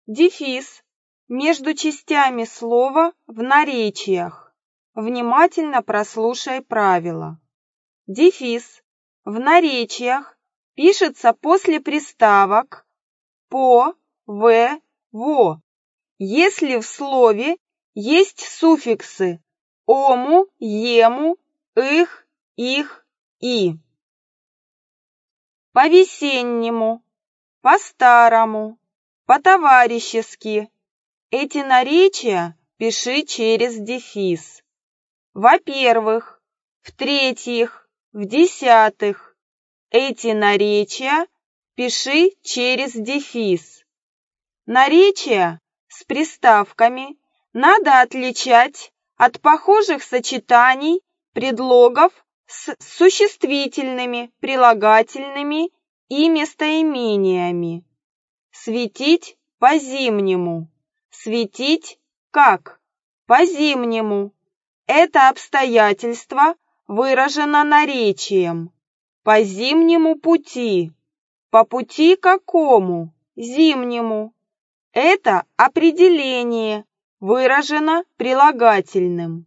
Дефис между частями слова в наречиях. Внимательно прослушай правила. Дефис в наречиях пишется после приставок по, в, во, если в слове есть суффиксы ому, ему, их, и. По-весеннему, по-старому, по-товарищески. Эти наречия пиши через дефис. Во-первых, в-третьих, в-десятых. Эти наречия пиши через дефис. Наречия с приставками надо отличать от похожих сочетаний предлогов с существительными, прилагательными и местоимениями. Светить по-зимнему. Светить как? По-зимнему. Это обстоятельство выражено наречием. По зимнему пути. По пути какому? Зимнему. Это определение выражено прилагательным.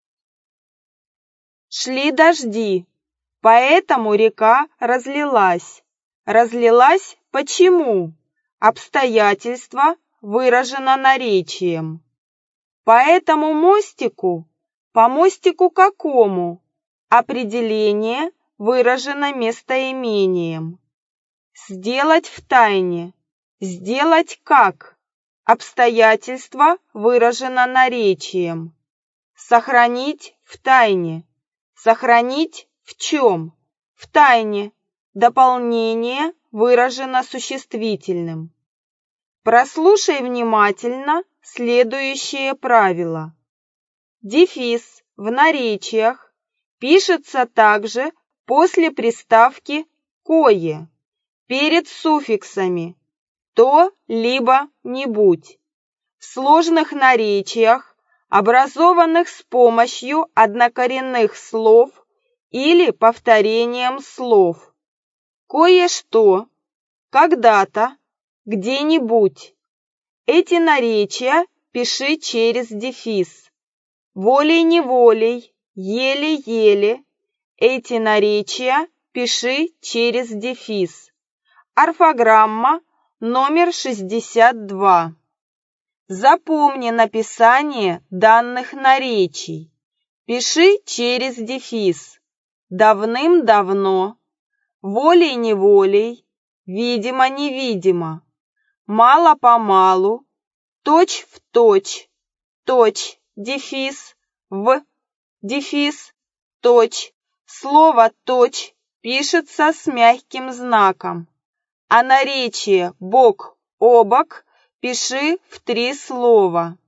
Шли дожди, поэтому река разлилась. Разлилась почему? Обстоятельство выражено наречием. По этому мостику, по мостику какому? Определение выражено местоимением. Сделать втайне. Сделать как? Обстоятельство выражено наречием. Сохранить втайне. Сохранить в чем? Втайне. Дополнение выражено существительным. Прослушай внимательно следующие правила. Дефис в наречиях пишется также после приставки «кое», перед суффиксами «то» либо «нибудь». В сложных наречиях, образованных с помощью однокоренных слов или повторением слов. Кое-что, когда-то, где-нибудь. Эти наречия пиши через дефис. Волей-неволей, еле-еле. Эти наречия пиши через дефис. Орфограмма номер 62. Запомни написание данных наречий. Пиши через дефис. Давным-давно, волей-неволей, видимо-невидимо, мало-помалу, точь-в-точь, точь, дефис, в, дефис, точь. Слово «точь» пишется с мягким знаком, а наречие бок о бок пиши в 3 слова.